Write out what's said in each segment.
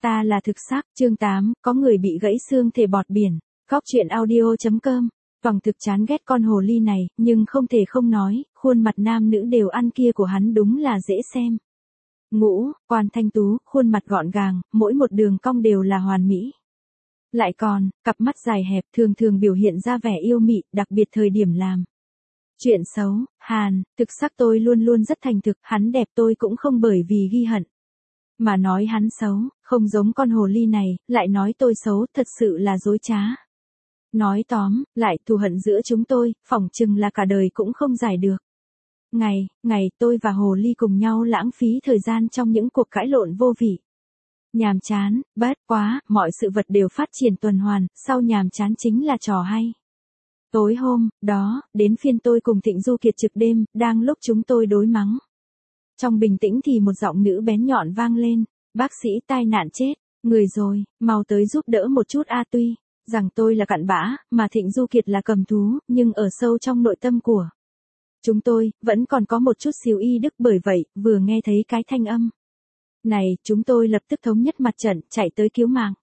Ta là thực sắc, chương 8, có người bị gãy xương thể bọt biển. Góc truyện audio.com. Toằng thực chán ghét con hồ ly này, nhưng không thể không nói, khuôn mặt nam nữ đều ăn kia của hắn đúng là dễ xem. Ngũ, quan thanh tú, khuôn mặt gọn gàng, mỗi một đường cong đều là hoàn mỹ. Lại còn, cặp mắt dài hẹp thường thường biểu hiện ra vẻ yêu mị, đặc biệt thời điểm làm chuyện xấu. Hàn, thực sắc tôi luôn luôn rất thành thực, hắn đẹp tôi cũng không bởi vì ghi hận mà nói hắn xấu, không giống con hồ ly này, lại nói tôi xấu, thật sự là dối trá. Nói tóm lại, thù hận giữa chúng tôi, phỏng chừng là cả đời cũng không giải được. Ngày tôi và hồ ly cùng nhau lãng phí thời gian trong những cuộc cãi lộn vô vị. Nhàm chán, bất quá, mọi sự vật đều phát triển tuần hoàn, sau nhàm chán chính là trò hay. Tối hôm đó, đến phiên tôi cùng Thịnh Du Kiệt trực đêm, đang lúc chúng tôi đối mắng. Trong bình tĩnh thì một giọng nữ bén nhọn vang lên, bác sĩ tai nạn chết, người rồi, mau tới giúp đỡ một chút a. Tuy rằng tôi là cặn bã, mà Thịnh Du Kiệt là cầm thú, nhưng ở sâu trong nội tâm của chúng tôi, vẫn còn có một chút xíu y đức, bởi vậy, vừa nghe thấy cái thanh âm này, chúng tôi lập tức thống nhất mặt trận, chạy tới cứu mạng.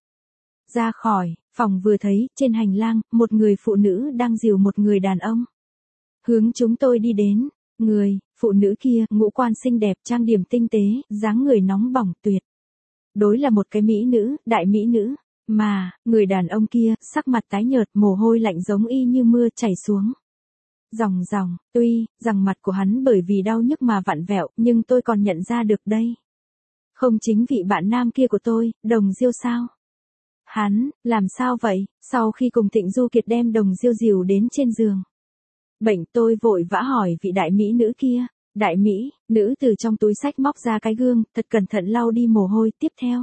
Ra khỏi phòng vừa thấy, trên hành lang, một người phụ nữ đang dìu một người đàn ông hướng chúng tôi đi đến. Người phụ nữ kia, ngũ quan xinh đẹp, trang điểm tinh tế, dáng người nóng bỏng tuyệt đối là một cái mỹ nữ, đại mỹ nữ. Mà, người đàn ông kia, sắc mặt tái nhợt, mồ hôi lạnh giống y như mưa chảy xuống. Ròng ròng, tuy rằng mặt của hắn bởi vì đau nhức mà vặn vẹo, nhưng tôi còn nhận ra được đây không chính vị bạn nam kia của tôi, Đồng Diêu sao? Hắn, làm sao vậy? Sau khi cùng Thịnh Du Kiệt đem Đồng Diêu dìu đến trên giường bệnh, tôi vội vã hỏi vị đại mỹ nữ kia. Đại mỹ nữ từ trong túi xách móc ra cái gương, thật cẩn thận lau đi mồ hôi, tiếp theo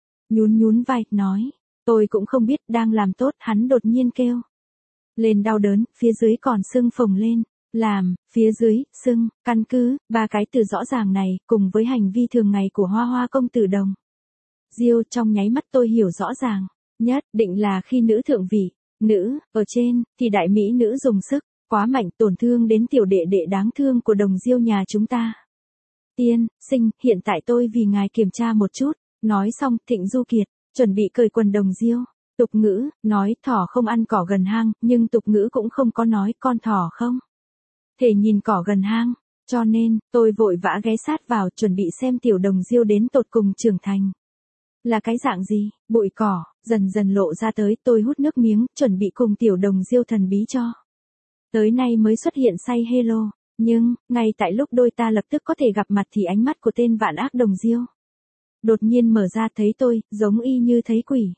nhún vai, nói, tôi cũng không biết đang làm tốt. Hắn đột nhiên kêu lên đau đớn, phía dưới còn sưng phồng lên. Làm, phía dưới, sưng, căn cứ, ba cái từ rõ ràng này, cùng với hành vi thường ngày của Hoa Hoa công tử Đồng Diêu, trong nháy mắt tôi hiểu rõ ràng, nhất định là khi nữ thượng vị, nữ, ở trên, thì đại mỹ nữ dùng sức quá mạnh, tổn thương đến tiểu đệ đệ đáng thương của Đồng Diêu nhà chúng ta. Tiên sinh, hiện tại tôi vì ngài kiểm tra một chút. Nói xong, Thịnh Du Kiệt chuẩn bị cởi quần Đồng Diêu. Tục ngữ nói thỏ không ăn cỏ gần hang, nhưng tục ngữ cũng không có nói con thỏ không thể nhìn cỏ gần hang, cho nên tôi vội vã ghé sát vào, chuẩn bị xem tiểu Đồng Diêu đến tột cùng trưởng thành là cái dạng gì. Bụi cỏ dần dần lộ ra tới, tôi hút nước miếng, chuẩn bị cùng tiểu Đồng Diêu thần bí cho tới nay mới xuất hiện say hello. Nhưng ngay tại lúc đôi ta lập tức có thể gặp mặt thì ánh mắt của tên vạn ác Đồng Diêu đột nhiên mở ra, thấy tôi, giống y như thấy quỷ.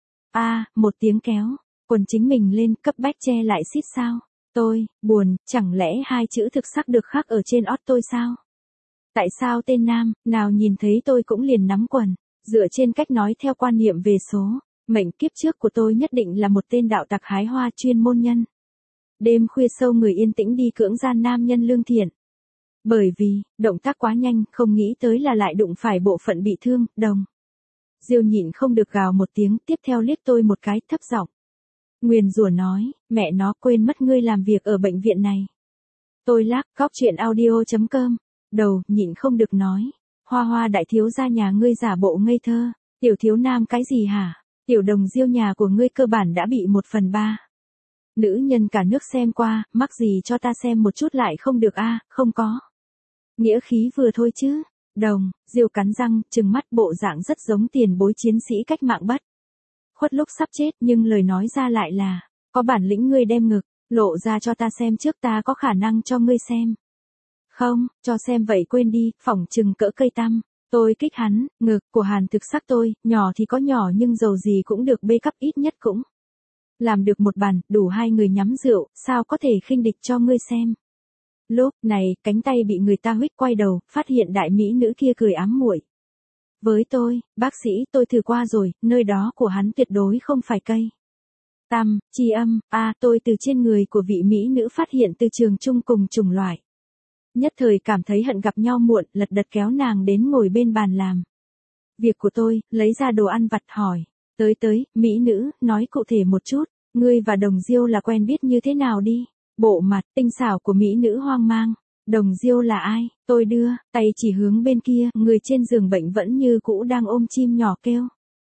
Một tiếng kéo quần chính mình lên, cấp bách che lại xít sao. Tôi buồn, chẳng lẽ hai chữ thực sắc được khắc ở trên ót tôi sao? Tại sao tên nam nào nhìn thấy tôi cũng liền nắm quần? Dựa trên cách nói theo quan niệm về số mệnh kiếp trước của tôi, nhất định là một tên đạo tặc hái hoa chuyên môn nhân đêm khuya sâu người yên tĩnh đi cưỡng gian nam nhân lương thiện. Bởi vì động tác quá nhanh, không nghĩ tới là lại đụng phải bộ phận bị thương. Đồng Diêu nhịn không được gào một tiếng, tiếp theo liếc tôi một cái, thấp giọng nguyền rủa nói, mẹ nó, quên mất ngươi làm việc ở bệnh viện này. Tôi lắc, góc truyện audio.com. Đầu nhịn không được nói, Hoa Hoa đại thiếu gia nhà ngươi giả bộ ngây thơ, tiểu thiếu nam cái gì hả? Tiểu Đồng Diêu nhà của ngươi cơ bản đã bị 1/3 nữ nhân cả nước xem qua, mắc gì cho ta xem một chút lại không được không có nghĩa khí vừa thôi chứ. Đồng Diêu cắn răng, trừng mắt, bộ dạng rất giống tiền bối chiến sĩ cách mạng bất khuất lúc sắp chết, nhưng lời nói ra lại là, có bản lĩnh ngươi đem ngực lộ ra cho ta xem trước, ta có khả năng cho ngươi xem. Không, cho xem vậy quên đi, phỏng chừng cỡ cây tăm. Tôi kích hắn, ngực của Hàn thực sắc tôi, nhỏ thì có nhỏ nhưng dầu gì cũng được bê cấp, ít nhất cũng làm được một bàn, đủ hai người nhắm rượu, sao có thể khinh địch cho ngươi xem. Lúc này, cánh tay bị người ta huých, quay đầu, phát hiện đại mỹ nữ kia cười ám muội với tôi. Bác sĩ, tôi thử qua rồi, nơi đó của hắn tuyệt đối không phải cây tăm, chi âm. Tôi từ trên người của vị mỹ nữ phát hiện từ trường chung cùng chủng loại. Nhất thời cảm thấy hận gặp nhau muộn, lật đật kéo nàng đến ngồi bên bàn làm việc của tôi, lấy ra đồ ăn vặt, hỏi, tới, mỹ nữ, nói cụ thể một chút, ngươi và Đồng Diêu là quen biết như thế nào đi. Bộ mặt tinh xảo của mỹ nữ hoang mang. Đồng Diêu là ai? Tôi đưa tay chỉ hướng bên kia, người trên giường bệnh vẫn như cũ đang ôm chim nhỏ kêu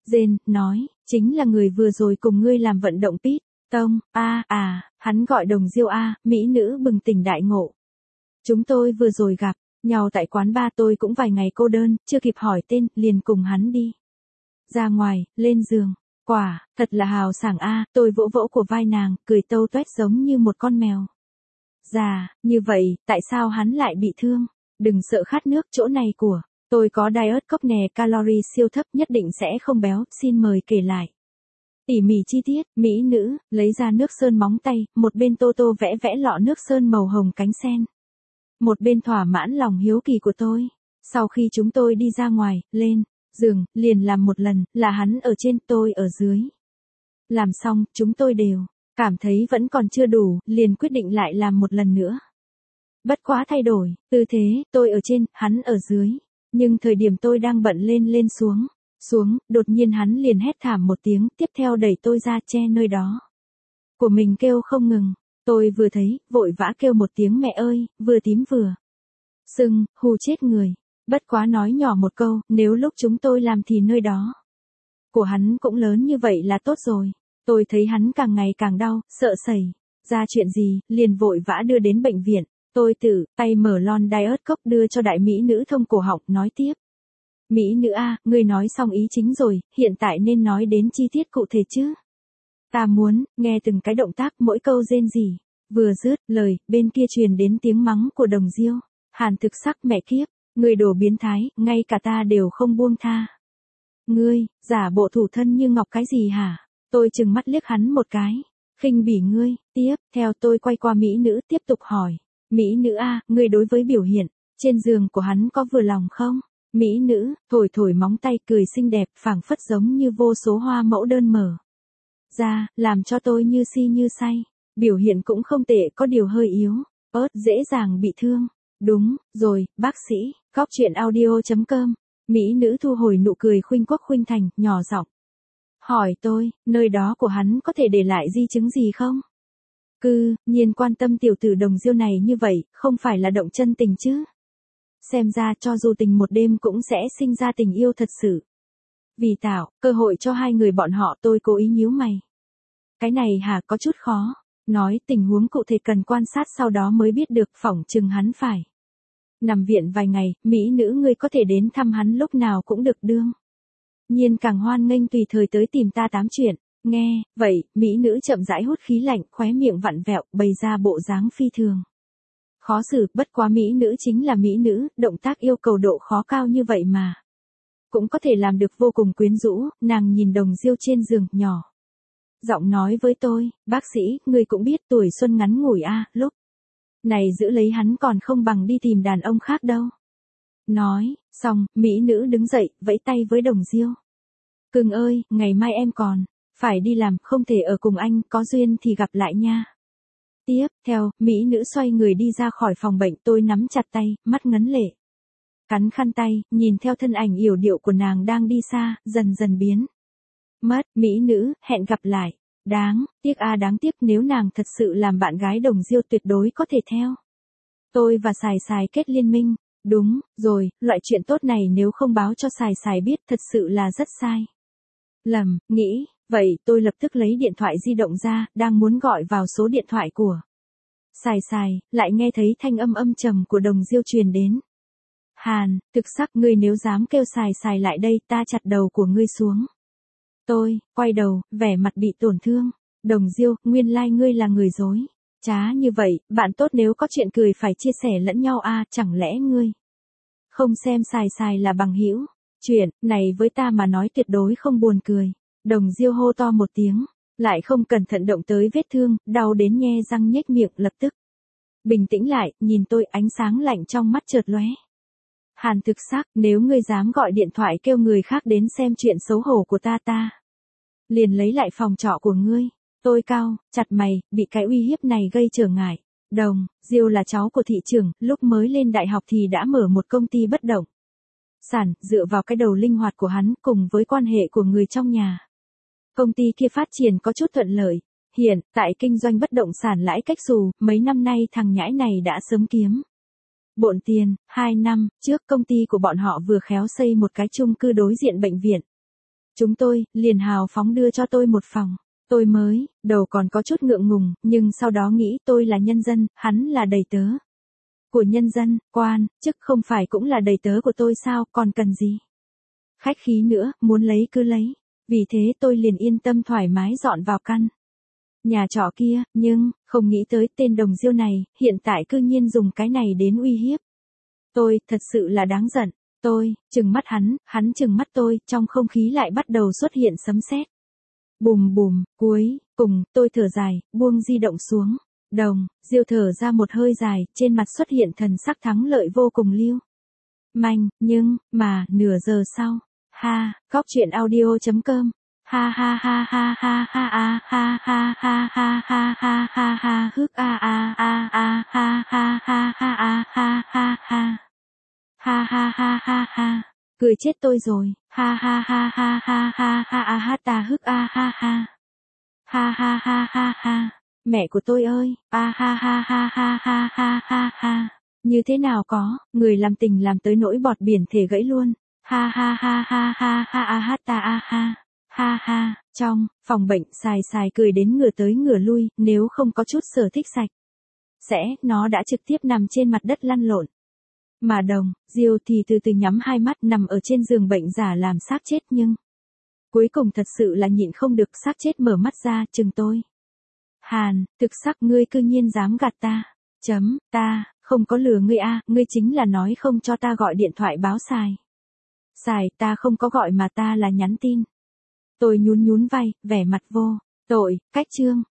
Jane nói, chính là người vừa rồi cùng ngươi làm vận động Pete Tông, hắn gọi Đồng Diêu mỹ nữ bừng tỉnh đại ngộ. Chúng tôi vừa rồi gặp nhau tại quán bar, tôi cũng vài ngày cô đơn, chưa kịp hỏi tên, liền cùng hắn đi ra ngoài, lên giường. Quả, thật là hào sảng tôi vỗ vỗ của vai nàng, cười tâu toét giống như một con mèo già, như vậy, tại sao hắn lại bị thương? Đừng sợ khát nước, chỗ này của tôi có diet coke nè, calorie siêu thấp, nhất định sẽ không béo, xin mời kể lại. Tỉ mỉ chi tiết, mỹ nữ, lấy ra nước sơn móng tay, một bên tô tô vẽ vẽ lọ nước sơn màu hồng cánh sen. Một bên thỏa mãn lòng hiếu kỳ của tôi. Sau khi chúng tôi đi ra ngoài, lên giường, liền làm một lần, là hắn ở trên, tôi ở dưới. Làm xong, chúng tôi đều cảm thấy vẫn còn chưa đủ, liền quyết định lại làm một lần nữa. Bất quá thay đổi, tư thế, tôi ở trên, hắn ở dưới. Nhưng thời điểm tôi đang bận lên xuống, đột nhiên hắn liền hét thảm một tiếng, tiếp theo đẩy tôi ra che nơi đó của mình kêu không ngừng. Tôi vừa thấy, vội vã kêu một tiếng mẹ ơi, vừa tím vừa sưng, hù chết người. Bất quá nói nhỏ một câu, nếu lúc chúng tôi làm thì nơi đó của hắn cũng lớn như vậy là tốt rồi. Tôi thấy hắn càng ngày càng đau, sợ xảy ra chuyện gì, liền vội vã đưa đến bệnh viện. Tôi tự tay mở lon diet coke đưa cho đại mỹ nữ thông cổ họng, nói tiếp. Mỹ nữ ngươi nói xong ý chính rồi, hiện tại nên nói đến chi tiết cụ thể chứ. Ta muốn nghe từng cái động tác, mỗi câu rên rỉ. Vừa dứt lời, bên kia truyền đến tiếng mắng của Đồng Diêu. Hàn Thực Sắc, mẹ kiếp, ngươi đồ biến thái, ngay cả ta đều không buông tha. Ngươi, giả bộ thủ thân như ngọc cái gì hả? Tôi trừng mắt liếc hắn một cái. Khinh bỉ ngươi. Tiếp theo tôi quay qua mỹ nữ tiếp tục hỏi. Mỹ nữ ngươi đối với biểu hiện trên giường của hắn có vừa lòng không? Mỹ nữ thổi móng tay, cười xinh đẹp, phảng phất giống như vô số hoa mẫu đơn mở ra, làm cho tôi như si như say. Biểu hiện cũng không tệ, có điều hơi yếu ớt, dễ dàng bị thương. Đúng rồi, bác sĩ. Góc truyện audio.com. Mỹ nữ thu hồi nụ cười khuynh quốc khuynh thành, nhỏ giọng hỏi tôi, nơi đó của hắn có thể để lại di chứng gì không? Nhiên quan tâm tiểu tử Đồng Diêu này như vậy, không phải là động chân tình chứ? Xem ra cho dù tình một đêm cũng sẽ sinh ra tình yêu thật sự. Vì tạo cơ hội cho hai người bọn họ, tôi cố ý nhíu mày. Cái này có chút khó. Nói tình huống cụ thể cần quan sát sau đó mới biết được, phỏng chừng hắn phải nằm viện vài ngày, mỹ nữ ngươi có thể đến thăm hắn lúc nào cũng được đương. Nhiên càng hoan nghênh tùy thời tới tìm ta tám chuyện. Nghe, vậy, mỹ nữ chậm rãi hút khí lạnh, khóe miệng vặn vẹo, bày ra bộ dáng phi thường khó xử, bất quá mỹ nữ chính là mỹ nữ, động tác yêu cầu độ khó cao như vậy mà cũng có thể làm được vô cùng quyến rũ. Nàng nhìn Đồng Diêu trên giường, nhỏ giọng nói với tôi, bác sĩ, người cũng biết tuổi xuân ngắn ngủi lúc này giữ lấy hắn còn không bằng đi tìm đàn ông khác đâu. Nói xong, mỹ nữ đứng dậy, vẫy tay với Đồng Diêu. Cưng ơi, ngày mai em còn phải đi làm, không thể ở cùng anh, có duyên thì gặp lại nha. Tiếp theo, mỹ nữ xoay người đi ra khỏi phòng bệnh, tôi nắm chặt tay, mắt ngấn lệ. Cắn khăn tay, nhìn theo thân ảnh yểu điệu của nàng đang đi xa, dần dần biến mất. Mỹ nữ, hẹn gặp lại. Đáng tiếc nếu nàng thật sự làm bạn gái Đồng Diêu tuyệt đối có thể theo tôi và Sài Sài kết liên minh. Đúng rồi, loại chuyện tốt này nếu không báo cho Sài Sài biết thật sự là rất sai lầm. Nghĩ vậy, tôi lập tức lấy điện thoại di động ra, đang muốn gọi vào số điện thoại của Sài Sài, lại nghe thấy thanh âm âm trầm của Đồng Diêu truyền đến. Hàn Thực Sắc, ngươi nếu dám kêu Sài Sài lại đây, ta chặt đầu của ngươi xuống. Tôi quay đầu, vẻ mặt bị tổn thương. Đồng Diêu, nguyên lai ngươi là người dối trá như vậy, bạn tốt nếu có chuyện cười phải chia sẻ lẫn nhau chẳng lẽ ngươi không xem Sài Sài là bằng hữu? Chuyện này với ta mà nói tuyệt đối không buồn cười. Đồng Diêu hô to một tiếng, lại không cẩn thận động tới vết thương, đau đến nhe răng nhếch miệng, lập tức bình tĩnh lại, nhìn tôi, ánh sáng lạnh trong mắt chợt lóe. Hàn Thực Sắc, nếu ngươi dám gọi điện thoại kêu người khác đến xem chuyện xấu hổ của ta liền lấy lại phòng trọ của ngươi. Tôi cau chặt mày, bị cái uy hiếp này gây trở ngại. Đồng Diêu là cháu của thị trưởng, lúc mới lên đại học thì đã mở một công ty bất động sản, dựa vào cái đầu linh hoạt của hắn cùng với quan hệ của người trong nhà. Công ty kia phát triển có chút thuận lợi. Hiện tại kinh doanh bất động sản lãi cách xù, mấy năm nay thằng nhãi này đã sớm kiếm bộn tiền. 2 năm trước công ty của bọn họ vừa khéo xây một cái chung cư đối diện bệnh viện. Chúng tôi, liền hào phóng đưa cho tôi một phòng. Tôi mới, đầu còn có chút ngượng ngùng, nhưng sau đó nghĩ tôi là nhân dân, hắn là đầy tớ. Của nhân dân, quan, chức không phải cũng là đầy tớ của tôi sao, còn cần gì? Khách khí nữa, muốn lấy cứ lấy. Vì thế tôi liền yên tâm thoải mái dọn vào căn nhà trọ kia, nhưng, không nghĩ tới tên Đồng Diêu này, hiện tại cư nhiên dùng cái này đến uy hiếp. Tôi, thật sự là đáng giận. Tôi, trừng mắt hắn trừng mắt tôi, trong không khí lại bắt đầu xuất hiện sấm sét. Bùm bùm, cuối cùng, tôi thở dài, buông di động xuống. Đồng Diêu thở ra một hơi dài, trên mặt xuất hiện thần sắc thắng lợi vô cùng lưu manh, nhưng, mà, nửa giờ sau. Ha, Cóc Truyện Audio.com. Ha ha ha ha ha ha ha ha ha ha ha ha ha ha ha hức a a a a ha ha ha ha a ha ha ha. Ha ha ha ha ha. Cười chết tôi rồi. Ha ha ha ha ha ha ha a ha ta hức a ha ha. Ha ha ha ha ha. Mẹ của tôi ơi, a ha ha ha ha ha ha ha ha. Như thế nào có, người làm tình làm tới nỗi bọt biển thể gãy luôn. Ha ha ha ha ha ha a ha ta a ha. Ha ha, trong phòng bệnh xài xài cười đến ngửa tới ngửa lui, nếu không có chút sở thích sạch nó đã trực tiếp nằm trên mặt đất lăn lộn. Mà Đồng Diêu thì từ từ nhắm hai mắt nằm ở trên giường bệnh giả làm xác chết nhưng cuối cùng thật sự là nhịn không được, xác chết mở mắt ra chừng tôi. Hàn, thực sắc ngươi cư nhiên dám gạt ta. Ta, không có lừa ngươi a, ngươi chính là nói không cho ta gọi điện thoại báo xài. Xài, ta không có gọi mà ta là nhắn tin. Tôi nhún nhún vai, vẻ mặt vô tội, cách chương.